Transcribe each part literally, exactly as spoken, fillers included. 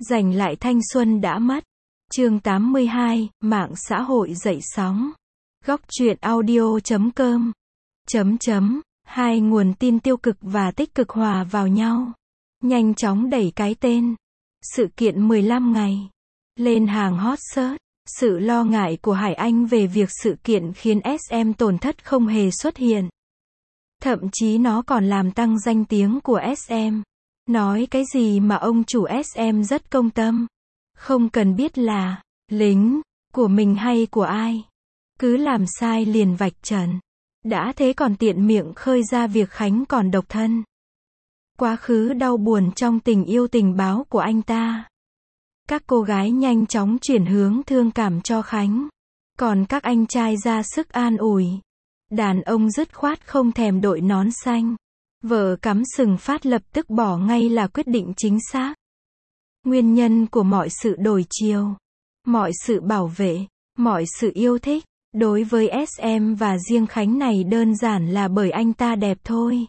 Giành lại thanh xuân đã mất. Chương tám mươi hai, mạng xã hội dậy sóng. Góc truyện audio chấm com. Chấm chấm, hai nguồn tin tiêu cực và tích cực hòa vào nhau. Nhanh chóng đẩy cái tên. Sự kiện mười lăm ngày. Lên hàng hot search. Sự lo ngại của Hải Anh về việc sự kiện khiến ét em tổn thất không hề xuất hiện. Thậm chí nó còn làm tăng danh tiếng của ét em. Nói cái gì mà ông chủ ét em rất công tâm. Không cần biết là lính của mình hay của ai. Cứ làm sai liền vạch trần. Đã thế còn tiện miệng khơi ra việc Khánh còn độc thân. Quá khứ đau buồn trong tình yêu tình báo của anh ta. Các cô gái nhanh chóng chuyển hướng thương cảm cho Khánh. Còn các anh trai ra sức an ủi. Đàn ông dứt khoát không thèm đội nón xanh. Vợ cắm sừng phát lập tức bỏ ngay là quyết định chính xác. Nguyên nhân của mọi sự đổi chiều, mọi sự bảo vệ, mọi sự yêu thích, đối với ét em và riêng Khánh này đơn giản là bởi anh ta đẹp thôi.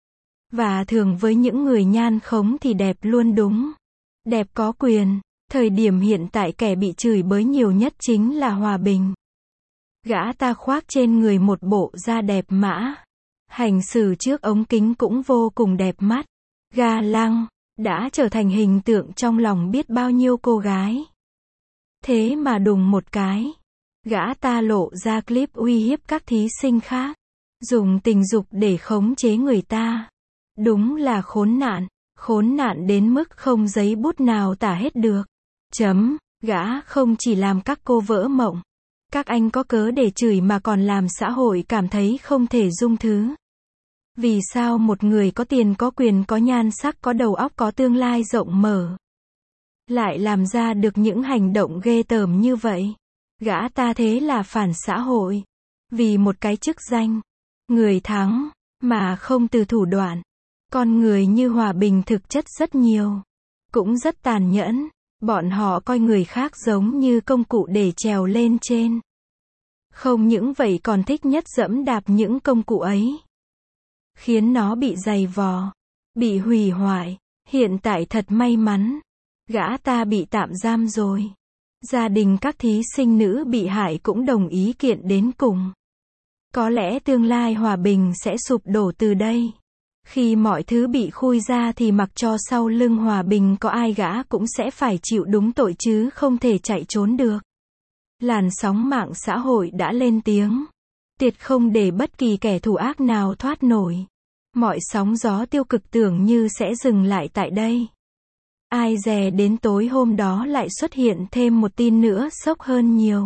Và thường với những người nhan khống thì đẹp luôn đúng. Đẹp có quyền. Thời điểm hiện tại kẻ bị chửi bới nhiều nhất chính là Hòa Bình. Gã ta khoác trên người một bộ da đẹp mã. Hành xử trước ống kính cũng vô cùng đẹp mắt. Ga lăng, đã trở thành hình tượng trong lòng biết bao nhiêu cô gái. Thế mà đùng một cái, gã ta lộ ra clip uy hiếp các thí sinh khác. Dùng tình dục để khống chế người ta. Đúng là khốn nạn, khốn nạn đến mức không giấy bút nào tả hết được. Chấm, gã không chỉ làm các cô vỡ mộng. Các anh có cớ để chửi mà còn làm xã hội cảm thấy không thể dung thứ. Vì sao một người có tiền có quyền có nhan sắc có đầu óc có tương lai rộng mở lại làm ra được những hành động ghê tởm như vậy? Gã ta thế là phản xã hội. Vì một cái chức danh, người thắng, mà không từ thủ đoạn. Con người như Hòa Bình thực chất rất nhiều. Cũng rất tàn nhẫn. Bọn họ coi người khác giống như công cụ để trèo lên trên. Không những vậy còn thích nhất dẫm đạp những công cụ ấy. Khiến nó bị dày vò, bị hủy hoại. Hiện tại thật may mắn. Gã ta bị tạm giam rồi. Gia đình các thí sinh nữ bị hại cũng đồng ý kiện đến cùng. Có lẽ tương lai Hòa Bình sẽ sụp đổ từ đây. Khi mọi thứ bị khui ra thì mặc cho sau lưng Hòa Bình có ai gã cũng sẽ phải chịu đúng tội chứ không thể chạy trốn được. Làn sóng mạng xã hội đã lên tiếng. Tuyệt không để bất kỳ kẻ thù ác nào thoát nổi. Mọi sóng gió tiêu cực tưởng như sẽ dừng lại tại đây. Ai dè đến tối hôm đó lại xuất hiện thêm một tin nữa sốc hơn nhiều.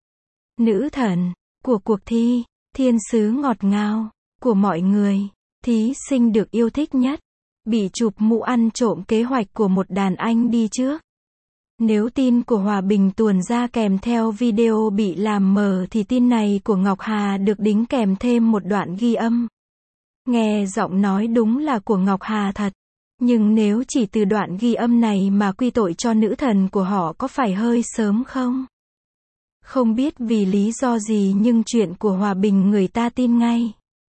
Nữ thần của cuộc thi, thiên sứ ngọt ngào của mọi người, thí sinh được yêu thích nhất, bị chụp mũ ăn trộm kế hoạch của một đàn anh đi trước. Nếu tin của Hòa Bình tuồn ra kèm theo video bị làm mờ thì tin này của Ngọc Hà được đính kèm thêm một đoạn ghi âm. Nghe giọng nói đúng là của Ngọc Hà thật. Nhưng nếu chỉ từ đoạn ghi âm này mà quy tội cho nữ thần của họ có phải hơi sớm không? Không biết vì lý do gì nhưng chuyện của Hòa Bình người ta tin ngay.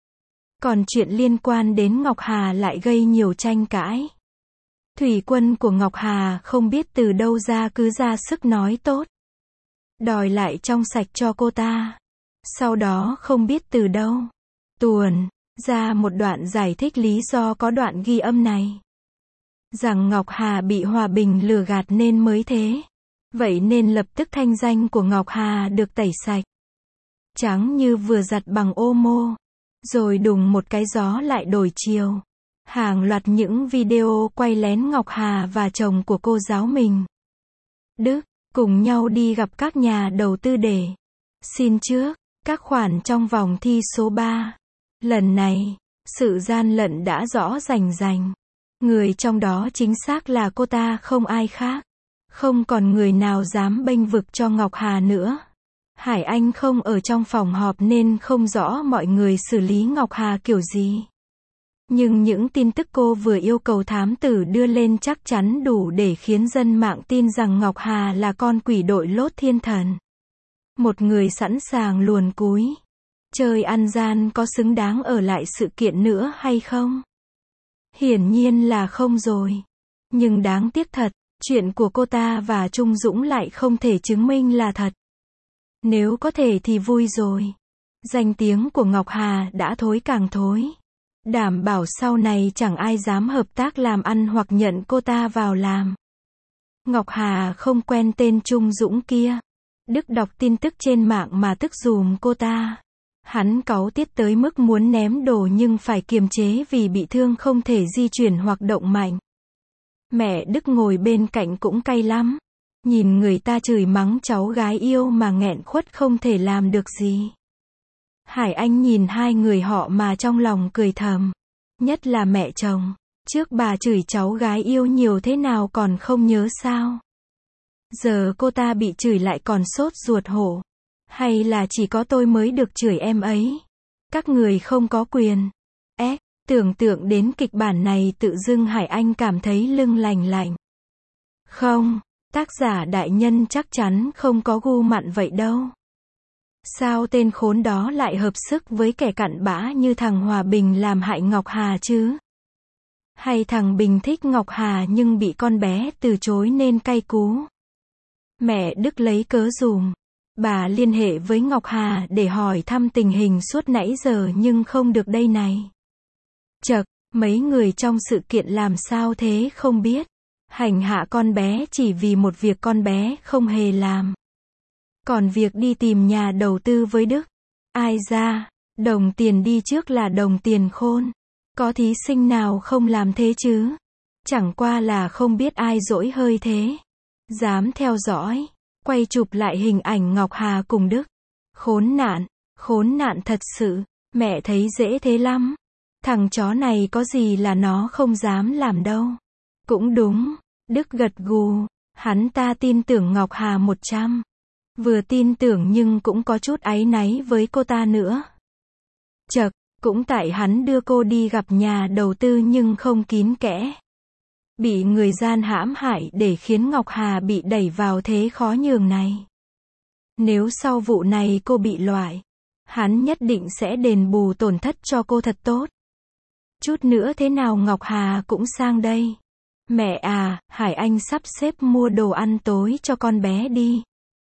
Còn chuyện liên quan đến Ngọc Hà lại gây nhiều tranh cãi. Thủy quân của Ngọc Hà không biết từ đâu ra cứ ra sức nói tốt. Đòi lại trong sạch cho cô ta. Sau đó không biết từ đâu tuồn ra một đoạn giải thích lý do có đoạn ghi âm này. Rằng Ngọc Hà bị Hòa Bình lừa gạt nên mới thế. Vậy nên lập tức thanh danh của Ngọc Hà được tẩy sạch. Trắng như vừa giặt bằng ô mô. Rồi đùng một cái gió lại đổi chiều. Hàng loạt những video quay lén Ngọc Hà và chồng của cô giáo mình, Đức, cùng nhau đi gặp các nhà đầu tư để xin trước các khoản trong vòng thi số ba. Lần này, sự gian lận đã rõ rành rành. Người trong đó chính xác là cô ta không ai khác. Không còn người nào dám bênh vực cho Ngọc Hà nữa. Hải Anh không ở trong phòng họp nên không rõ mọi người xử lý Ngọc Hà kiểu gì. Nhưng những tin tức cô vừa yêu cầu thám tử đưa lên chắc chắn đủ để khiến dân mạng tin rằng Ngọc Hà là con quỷ đội lốt thiên thần. Một người sẵn sàng luồn cúi. Chơi ăn gian có xứng đáng ở lại sự kiện nữa hay không? Hiển nhiên là không rồi. Nhưng đáng tiếc thật, Chuyện của cô ta và Trung Dũng lại không thể chứng minh là thật. Nếu có thể thì vui rồi. Danh tiếng của Ngọc Hà đã thối càng thối. Đảm bảo sau này chẳng ai dám hợp tác làm ăn hoặc nhận cô ta vào làm. Ngọc Hà không quen tên Trung Dũng kia. Đức đọc tin tức trên mạng mà tức giùm cô ta. Hắn cáu tiết tới mức muốn ném đồ nhưng phải kiềm chế vì bị thương không thể di chuyển hoặc động mạnh. Mẹ Đức ngồi bên cạnh cũng cay lắm. Nhìn người ta chửi mắng cháu gái yêu mà nghẹn khuất không thể làm được gì. Hải Anh nhìn hai người họ mà trong lòng cười thầm. Nhất là mẹ chồng. Trước bà chửi cháu gái yêu nhiều thế nào còn không nhớ sao? Giờ cô ta bị chửi lại còn sốt ruột hổ. Hay là chỉ có tôi mới được chửi em ấy? Các người không có quyền. Ế, tưởng tượng đến kịch bản này tự dưng Hải Anh cảm thấy lưng lành lạnh. Không, tác giả đại nhân chắc chắn không có gu mặn vậy đâu. Sao tên khốn đó lại hợp sức với kẻ cặn bã như thằng Hòa Bình làm hại Ngọc Hà chứ? Hay thằng Bình thích Ngọc Hà nhưng bị con bé từ chối nên cay cú? Mẹ Đức lấy cớ dùm. Bà liên hệ với Ngọc Hà để hỏi thăm tình hình suốt nãy giờ nhưng không được đây này. Chậc, mấy người trong sự kiện làm sao thế không biết. Hành hạ con bé chỉ vì một việc con bé không hề làm. Còn việc đi tìm nhà đầu tư với Đức. Ai ra, đồng tiền đi trước là đồng tiền khôn. Có thí sinh nào không làm thế chứ? Chẳng qua là không biết ai dỗi hơi thế. Dám theo dõi, quay chụp lại hình ảnh Ngọc Hà cùng Đức. Khốn nạn, khốn nạn thật sự, mẹ thấy dễ thế lắm. Thằng chó này có gì là nó không dám làm đâu. Cũng đúng, Đức gật gù, hắn ta tin tưởng Ngọc Hà một trăm. Vừa tin tưởng nhưng cũng có chút áy náy với cô ta nữa. Chậc, cũng tại hắn đưa cô đi gặp nhà đầu tư nhưng không kín kẽ. Bị người gian hãm hại để khiến Ngọc Hà bị đẩy vào thế khó nhường này. Nếu sau vụ này cô bị loại, hắn nhất định sẽ đền bù tổn thất cho cô thật tốt. Chút nữa thế nào Ngọc Hà cũng sang đây. Mẹ à, Hải Anh sắp xếp mua đồ ăn tối cho con bé đi.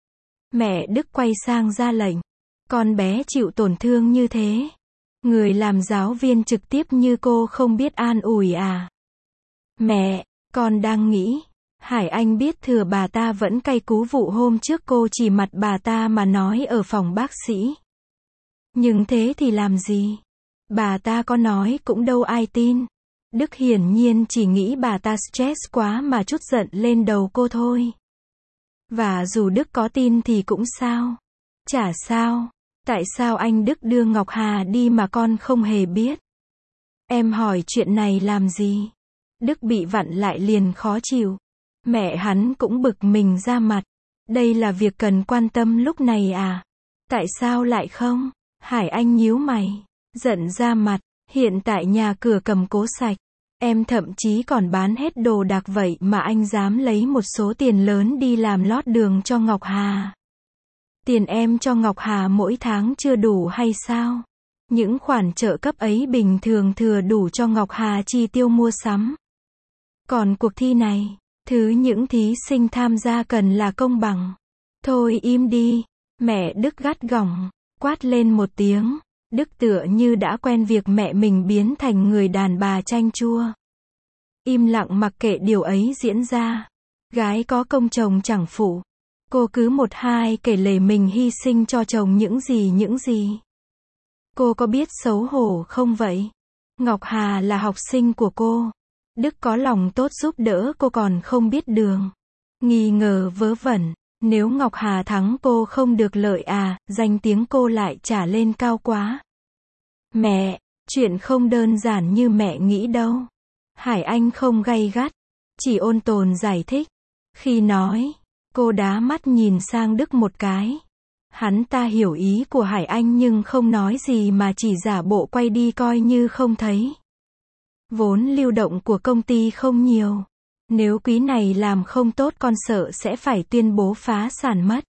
Mẹ Đức quay sang ra lệnh. Con bé chịu tổn thương như thế. Người làm giáo viên trực tiếp như cô không biết an ủi à? Mẹ, con đang nghĩ. Hải Anh biết thừa bà ta vẫn cay cú vụ hôm trước cô chỉ mặt bà ta mà nói ở phòng bác sĩ. Nhưng thế thì làm gì? Bà ta có nói cũng đâu ai tin. Đức hiển nhiên chỉ nghĩ bà ta stress quá mà trút giận lên đầu cô thôi. Và dù Đức có tin thì cũng sao? Chả sao. Tại sao anh Đức đưa Ngọc Hà đi mà con không hề biết? Em hỏi chuyện này làm gì? Đức bị vặn lại liền khó chịu. Mẹ hắn cũng bực mình ra mặt. Đây là việc cần quan tâm lúc này à? Tại sao lại không? Hải Anh nhíu mày, giận ra mặt. Hiện tại nhà cửa cầm cố sạch. Em thậm chí còn bán hết đồ đạc vậy mà anh dám lấy một số tiền lớn đi làm lót đường cho Ngọc Hà. Tiền em cho Ngọc Hà mỗi tháng chưa đủ hay sao? Những khoản trợ cấp ấy bình thường thừa đủ cho Ngọc Hà chi tiêu mua sắm. Còn cuộc thi này, thứ những thí sinh tham gia cần là công bằng. Thôi im đi. Mẹ Đức gắt gỏng, quát lên một tiếng. Đức tựa như đã quen việc mẹ mình biến thành người đàn bà chanh chua. Im lặng mặc kệ điều ấy diễn ra. Gái có công chồng chẳng phụ. Cô cứ một hai kể lể mình hy sinh cho chồng những gì những gì. Cô có biết xấu hổ không vậy? Ngọc Hà là học sinh của cô. Đức có lòng tốt giúp đỡ cô còn không biết đường. Nghi ngờ vớ vẩn. Nếu Ngọc Hà thắng cô không được lợi à, danh tiếng cô lại trả lên cao quá. Mẹ, chuyện không đơn giản như mẹ nghĩ đâu. Hải Anh không gay gắt, chỉ ôn tồn giải thích. Khi nói, cô đá mắt nhìn sang Đức một cái. Hắn ta hiểu ý của Hải Anh nhưng không nói gì mà chỉ giả bộ quay đi coi như không thấy. Vốn lưu động của công ty không nhiều. Nếu quý này làm không tốt con sợ sẽ phải tuyên bố phá sản mất.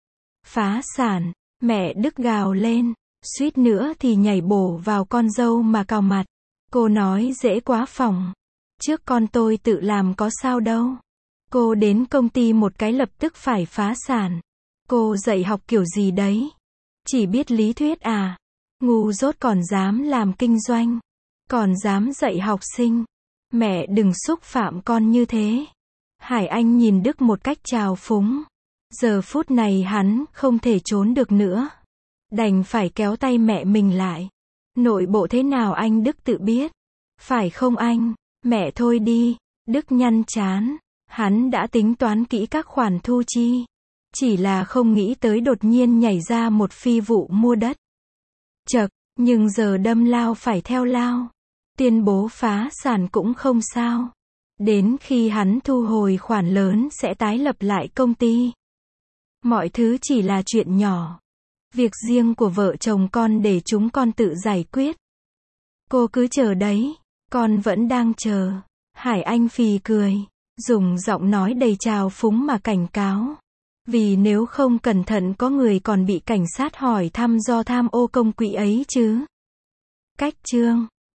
Phá sản, mẹ Đức gào lên, suýt nữa thì nhảy bổ vào con dâu mà cào mặt. Cô nói dễ quá phỏng. Trước con tôi tự làm có sao đâu. Cô đến công ty một cái lập tức phải phá sản. Cô dạy học kiểu gì đấy? Chỉ biết lý thuyết à? Ngu dốt còn dám làm kinh doanh. Còn dám dạy học sinh. Mẹ đừng xúc phạm con như thế. Hải Anh nhìn Đức một cách trào phúng. Giờ phút này hắn không thể trốn được nữa. Đành phải kéo tay mẹ mình lại. Nội bộ thế nào anh Đức tự biết. Phải không anh? Mẹ thôi đi. Đức nhăn trán. Hắn đã tính toán kỹ các khoản thu chi. Chỉ là không nghĩ tới đột nhiên nhảy ra một phi vụ mua đất. Chậc, nhưng giờ đâm lao phải theo lao. Tuyên bố phá sản cũng không sao. Đến khi hắn thu hồi khoản lớn sẽ tái lập lại công ty. Mọi thứ chỉ là chuyện nhỏ. Việc riêng của vợ chồng con để chúng con tự giải quyết. Cô cứ chờ đấy. Con vẫn đang chờ. Hải Anh phì cười. Dùng giọng nói đầy trào phúng mà cảnh cáo. Vì nếu không cẩn thận có người còn bị cảnh sát hỏi thăm do tham ô công quỹ ấy chứ. Cách chương